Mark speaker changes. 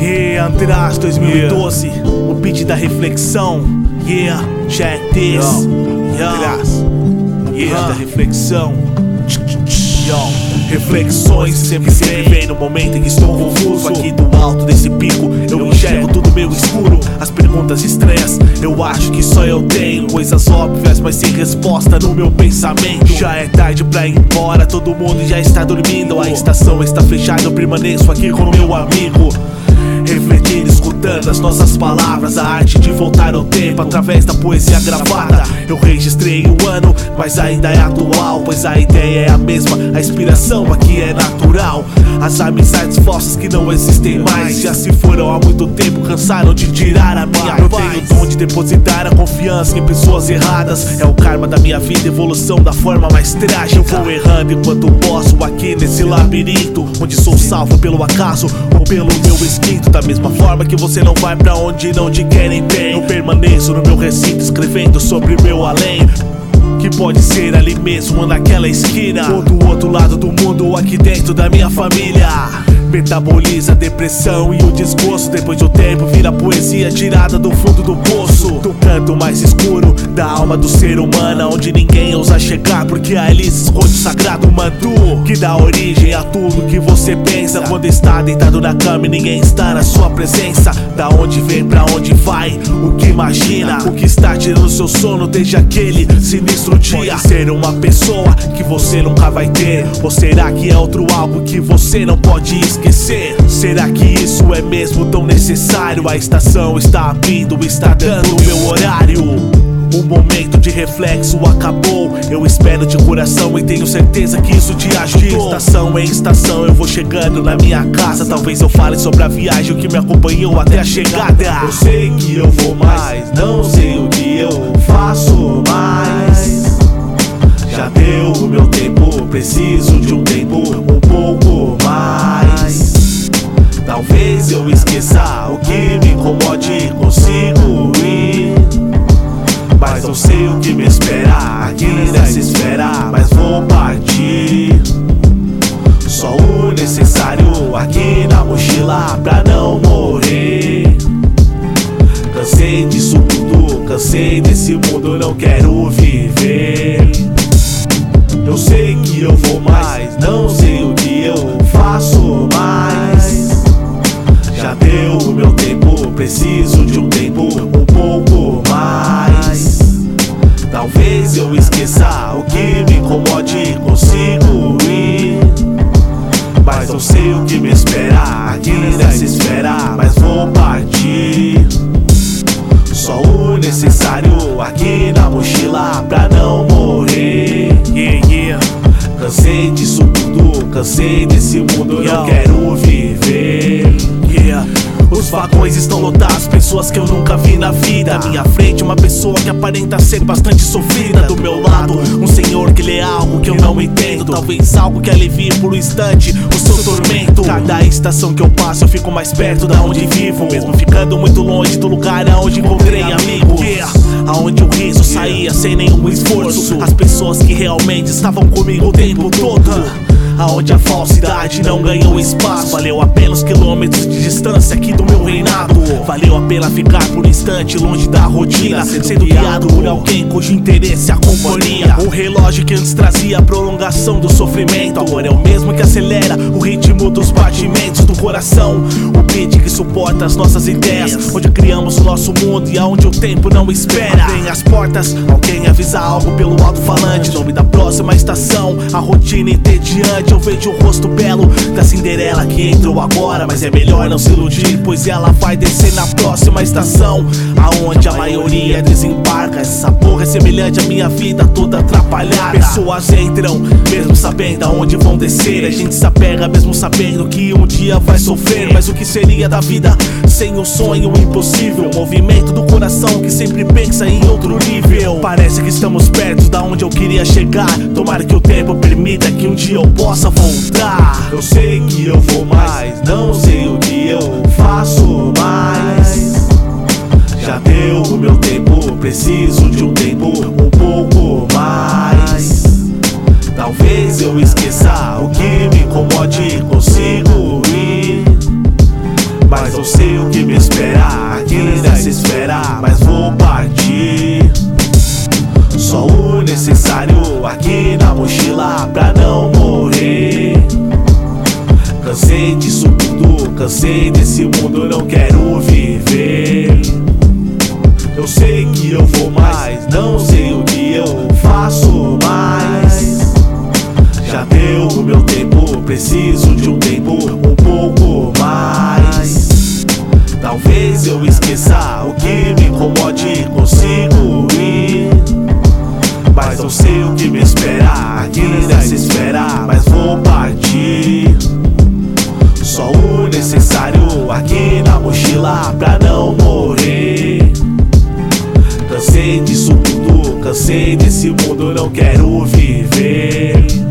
Speaker 1: András 2012, o beat da reflexão. Check this. András, da reflexão. Reflexões sempre vem no momento em que estou confuso. Aqui do alto desse pico eu enxergo tudo meio escuro. As perguntas estranhas eu acho que só eu tenho. Coisas óbvias mas sem resposta no meu pensamento. Já é tarde pra ir embora, todo mundo já está dormindo. A estação está fechada, eu permaneço aqui com meu amigo. Refletindo, escutando as nossas palavras. A arte de voltar ao tempo através da poesia gravada. Eu registrei o ano, mas ainda é atual, pois a ideia é a mesma, a inspiração aqui é natural. As amizades falsas que não existem mais já se foram há muito tempo, cansaram de tirar a minha paz. Eu tenho o dom de depositar a confiança em pessoas erradas. É o karma da minha vida, evolução da forma mais trágica. Eu vou errando enquanto posso aqui nesse labirinto, onde sou salvo pelo acaso ou pelo meu instinto. Da mesma forma que você não vai pra onde não te querem bem, eu permaneço no meu recinto escrevendo sobre o meu além, que pode ser ali mesmo naquela esquina, ou do outro lado do mundo, ou aqui dentro da minha família. Metaboliza a depressão e o desgosto. Depois de um tempo vira poesia tirada do fundo do poço, do canto mais escuro da alma do ser humano, onde ninguém ousa chegar porque ali se esconde o sagrado manto, que dá origem a tudo que você pensa quando está deitado na cama e ninguém está na sua presença. Da onde vem, pra onde vai, o que imagina, o que está tirando seu sono desde aquele sinistro dia. Pode ser uma pessoa que você nunca vai ter, ou será que é outro algo que você não pode esquecer? Será que isso é mesmo tão necessário? A estação está abrindo, está dando o meu horário. O momento de reflexo acabou. Eu espero de coração e tenho certeza que isso te ajudou. Estação em estação eu vou chegando na minha casa. Talvez eu fale sobre a viagem que me acompanhou até a chegada. Eu sei que eu vou mais, não sei o que eu faço mais. Já deu o meu tempo, preciso de um tempo um pouco mais. Talvez eu esqueça o que me incomode, consigo ir, mas não sei o que me espera aqui nessa esfera. Mas vou partir, só o necessário aqui na mochila pra não morrer. Cansei disso tudo, cansei desse mundo, não quero viver. Eu sei que eu vou mais, não sei o que eu faço mais. Já deu o meu tempo, preciso de um tempo um pouco mais. Talvez eu esqueça o que me incomode, consigo ir, mas não sei o que me espera aqui nessa esfera. Mas vou partir, só o necessário aqui na mochila pra não morrer. Cansei disso tudo, cansei desse mundo, não quero viver. Os vagões estão lotados, pessoas que eu nunca vi na vida. À minha frente uma pessoa que aparenta ser bastante sofrida. Do meu lado um senhor que lê algo que eu não entendo, talvez algo que alivie por um instante o seu tormento. Cada estação que eu passo eu fico mais perto da onde vivo, mesmo ficando muito longe do lugar aonde encontrei amigo. Aonde o riso saía sem nenhum esforço, as pessoas que realmente estavam comigo o tempo todo. Aonde a falsidade não ganhou espaço. Valeu a pena os quilômetros de distância aqui do meu reinado. Valeu a pena ficar por um instante longe da rotina, sendo guiado por alguém cujo interesse acompanha. O relógio que antes trazia a prolongação do sofrimento agora é o mesmo que acelera o ritmo dos batimentos do coração. O beat que suporta as nossas ideias, onde criamos o nosso mundo e aonde o tempo não espera. Abrem as portas, alguém avisa algo pelo alto-falante. Nome da próxima estação, a rotina entediante. Eu vejo o rosto belo da Cinderela que entrou agora, mas é melhor não se iludir, pois ela vai descer na próxima estação, aonde a maioria desembarca. Essa porra é semelhante à minha vida toda atrapalhada. Pessoas entram mesmo sabendo aonde vão descer. A gente se apega mesmo sabendo que um dia vai sofrer. Mas o que seria da vida sem o sonho impossível? O movimento do coração que sempre pensa em outro nível. Parece que estamos perto da onde eu queria chegar. Tomara que o tempo permita que um dia eu possa voltar. Eu sei que eu vou mais, não sei o que eu faço mais. Já deu o meu tempo, preciso de um tempo um pouco mais. Talvez eu esqueça o que me incomode, consigo ir, mas não sei cansei desse mundo, não quero viver. Eu sei que eu vou mais, não sei o que eu faço mais. Já deu o meu tempo, preciso de um tempo um pouco mais. Talvez eu esqueça o que me incomode e consigo ir, mas não sei o que me espera aqui nessa esfera, mas vou partir. Só o necessário aqui na mochila pra não morrer. Cansei disso tudo, cansei desse mundo, não quero viver.